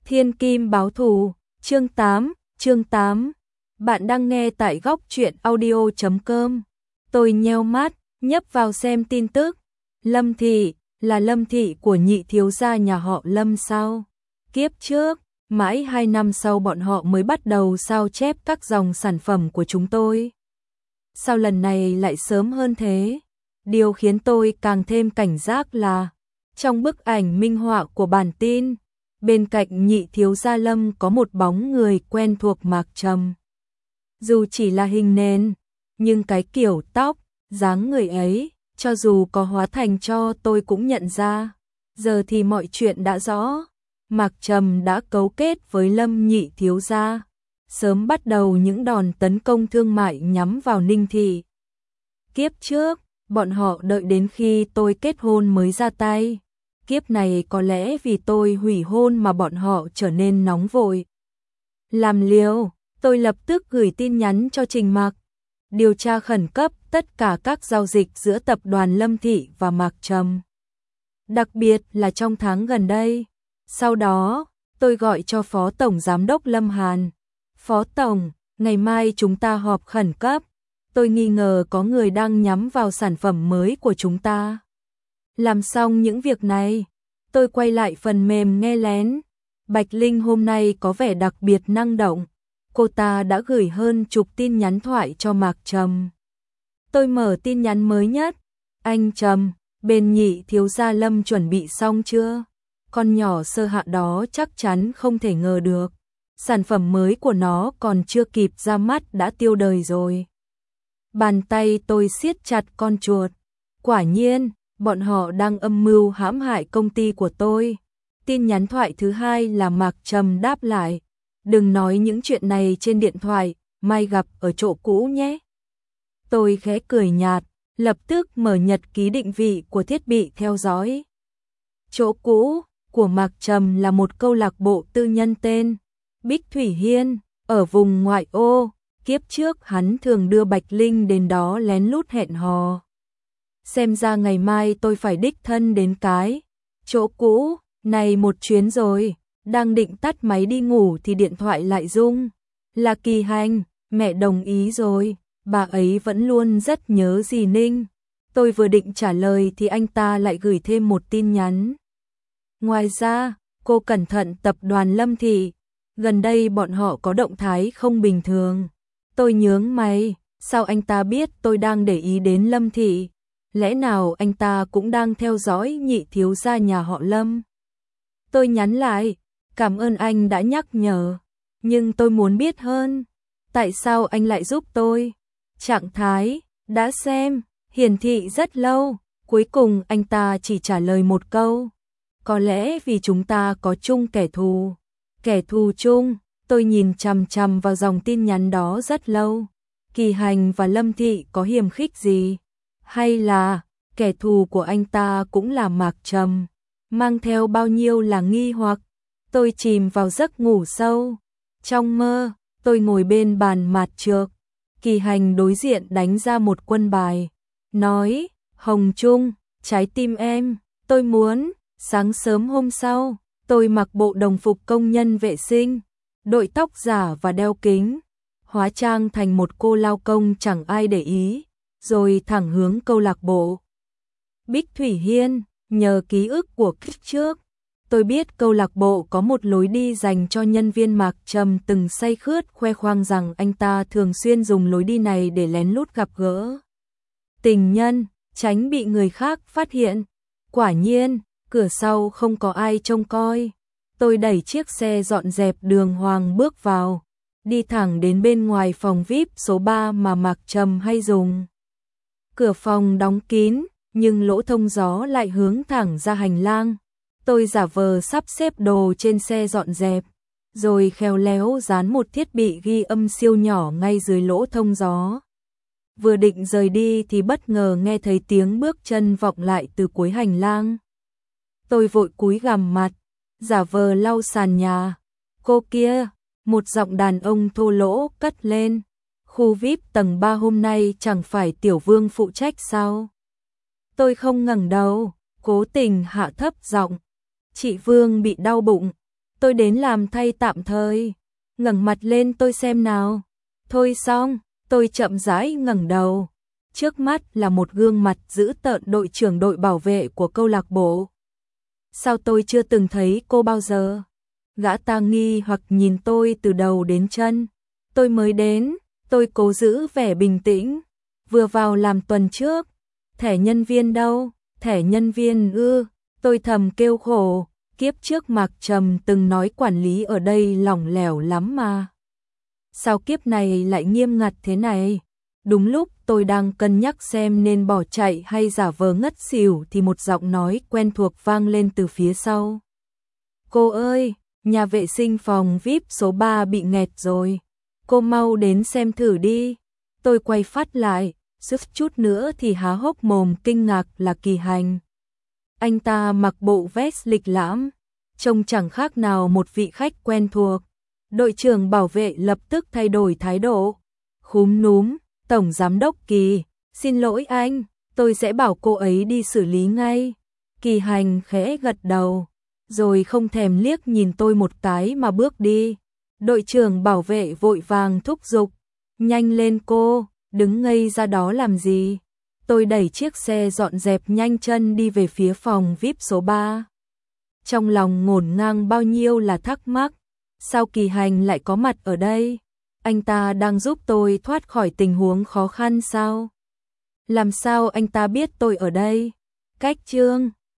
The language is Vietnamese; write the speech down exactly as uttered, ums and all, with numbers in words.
Thiên Kim báo thù, chương tám, chương tám. Bạn đang nghe tại góc truyện audio chấm com. Tôi nheo mắt, nhấp vào xem tin tức. Lâm Thị, là Lâm Thị của nhị thiếu gia nhà họ Lâm sao? Kiếp trước, mãi hai năm sau bọn họ mới bắt đầu sao chép các dòng sản phẩm của chúng tôi. Sao lần này lại sớm hơn thế? Điều khiến tôi càng thêm cảnh giác là trong bức ảnh minh họa của bản tin, bên cạnh nhị thiếu gia Lâm có một bóng người quen thuộc Mạc Trầm. Dù chỉ là hình nền, nhưng cái kiểu tóc, dáng người ấy, cho dù có hóa thành cho tôi cũng nhận ra. Giờ thì mọi chuyện đã rõ, Mạc Trầm đã cấu kết với Lâm nhị thiếu gia, sớm bắt đầu những đòn tấn công thương mại nhắm vào Ninh Thị. Kiếp trước, bọn họ đợi đến khi tôi kết hôn mới ra tay. Kiếp này có lẽ vì tôi hủy hôn mà bọn họ trở nên nóng vội. Làm liều, tôi lập tức gửi tin nhắn cho Trình Mạc, điều tra khẩn cấp tất cả các giao dịch giữa tập đoàn Lâm Thị và Mạc Trầm. Đặc biệt là trong tháng gần đây. Sau đó, tôi gọi cho Phó Tổng Giám đốc Lâm Hàn. Phó Tổng, ngày mai chúng ta họp khẩn cấp. Tôi nghi ngờ có người đang nhắm vào sản phẩm mới của chúng ta. Làm xong những việc này, tôi quay lại phần mềm nghe lén. Bạch Linh hôm nay có vẻ đặc biệt năng động. Cô ta đã gửi hơn chục tin nhắn thoại cho Mạc Trầm. Tôi mở tin nhắn mới nhất. Anh Trầm, bên nhị thiếu gia Lâm chuẩn bị xong chưa? Con nhỏ sơ hạ đó chắc chắn không thể ngờ được. Sản phẩm mới của nó còn chưa kịp ra mắt đã tiêu đời rồi. Bàn tay tôi siết chặt con chuột. Quả nhiên, bọn họ đang âm mưu hãm hại công ty của tôi. Tin nhắn thoại thứ hai là Mạc Trầm đáp lại. Đừng nói những chuyện này trên điện thoại, mai gặp ở chỗ cũ nhé. Tôi khẽ cười nhạt, lập tức mở nhật ký định vị của thiết bị theo dõi. Chỗ cũ của Mạc Trầm là một câu lạc bộ tư nhân tên Bích Thủy Hiên, ở vùng ngoại ô. Kiếp trước hắn thường đưa Bạch Linh đến đó lén lút hẹn hò. Xem ra ngày mai tôi phải đích thân đến cái chỗ cũ này một chuyến rồi. Đang định tắt máy đi ngủ thì điện thoại lại rung. Là Kỳ Hành, mẹ đồng ý rồi, bà ấy vẫn luôn rất nhớ dì Ninh. Tôi vừa định trả lời thì anh ta lại gửi thêm một tin nhắn. Ngoài ra, cô cẩn thận tập đoàn Lâm Thị, gần đây bọn họ có động thái không bình thường. Tôi nhướng mày, sao anh ta biết tôi đang để ý đến Lâm Thị? Lẽ nào anh ta cũng đang theo dõi nhị thiếu gia nhà họ Lâm? Tôi nhắn lại, cảm ơn anh đã nhắc nhở, nhưng tôi muốn biết hơn. Tại sao anh lại giúp tôi? Trạng thái, đã xem, hiển thị rất lâu, cuối cùng anh ta chỉ trả lời một câu. Có lẽ vì chúng ta có chung kẻ thù. Kẻ thù chung, tôi nhìn chằm chằm vào dòng tin nhắn đó rất lâu. Kỳ Hành và Lâm Thị có hiềm khích gì? Hay là, kẻ thù của anh ta cũng là Mạc Trầm? Mang theo bao nhiêu là nghi hoặc. Tôi chìm vào giấc ngủ sâu. Trong mơ, tôi ngồi bên bàn mạt trược. Kỳ Hành đối diện đánh ra một quân bài. Nói, Hồng Trung, trái tim em, tôi muốn. Sáng sớm hôm sau, tôi mặc bộ đồng phục công nhân vệ sinh, đội tóc giả và đeo kính, hóa trang thành một cô lao công chẳng ai để ý, rồi thẳng hướng câu lạc bộ Bích Thủy Hiên. Nhờ ký ức của kiếp trước, tôi biết câu lạc bộ có một lối đi dành cho nhân viên. Mạc Trầm từng say khướt khoe khoang rằng anh ta thường xuyên dùng lối đi này để lén lút gặp gỡ tình nhân, tránh bị người khác phát hiện. Quả nhiên, cửa sau không có ai trông coi. Tôi đẩy chiếc xe dọn dẹp đường hoàng bước vào, đi thẳng đến bên ngoài phòng vi ai pi số ba mà Mạc Trầm hay dùng. Cửa phòng đóng kín, nhưng lỗ thông gió lại hướng thẳng ra hành lang. Tôi giả vờ sắp xếp đồ trên xe dọn dẹp, rồi khéo léo dán một thiết bị ghi âm siêu nhỏ ngay dưới lỗ thông gió. Vừa định rời đi thì bất ngờ nghe thấy tiếng bước chân vọng lại từ cuối hành lang. Tôi vội cúi gằm mặt, giả vờ lau sàn nhà. Cô kia, một giọng đàn ông thô lỗ cất lên. Khu vi ai pi tầng ba hôm nay chẳng phải Tiểu Vương phụ trách sao? Tôi không ngẩng đầu, cố tình hạ thấp giọng. Chị Vương bị đau bụng. tôi đến làm thay tạm thời. Ngẩng mặt lên tôi xem nào. Thôi xong, tôi chậm rãi ngẩng đầu. Trước mắt là một gương mặt dữ tợn đội trưởng đội bảo vệ của câu lạc bộ. Sao tôi chưa từng thấy cô bao giờ? Gã ta nghi hoặc nhìn tôi từ đầu đến chân. Tôi mới đến, tôi cố giữ vẻ bình tĩnh. Vừa vào làm tuần trước. Thẻ nhân viên đâu? Thẻ nhân viên ư? Tôi thầm kêu khổ. Kiếp trước Mạc Trầm từng nói quản lý ở đây lỏng lẻo lắm mà. Sao kiếp này lại nghiêm ngặt thế này? Đúng lúc tôi đang cân nhắc xem nên bỏ chạy hay giả vờ ngất xỉu thì một giọng nói quen thuộc vang lên từ phía sau. Cô ơi, nhà vệ sinh phòng vi ai pi số ba bị nghẹt rồi. Cô mau đến xem thử đi. Tôi quay phát lại, suýt chút nữa thì há hốc mồm kinh ngạc là Kỳ Hành. Anh ta mặc bộ vest lịch lãm, trông chẳng khác nào một vị khách quen thuộc. Đội trưởng bảo vệ lập tức thay đổi thái độ. Khúm núm, Tổng Giám đốc Kỳ, xin lỗi anh, tôi sẽ bảo cô ấy đi xử lý ngay. Kỳ Hành khẽ gật đầu, rồi không thèm liếc nhìn tôi một cái mà bước đi. Đội trưởng bảo vệ vội vàng thúc giục, nhanh lên cô, đứng ngây ra đó làm gì. Tôi đẩy chiếc xe dọn dẹp nhanh chân đi về phía phòng vi ai pi số ba. Trong lòng ngổn ngang bao nhiêu là thắc mắc, sao Kỳ Hành lại có mặt ở đây? Anh ta đang giúp tôi thoát khỏi tình huống khó khăn sao? Làm sao anh ta biết tôi ở đây? Cách chương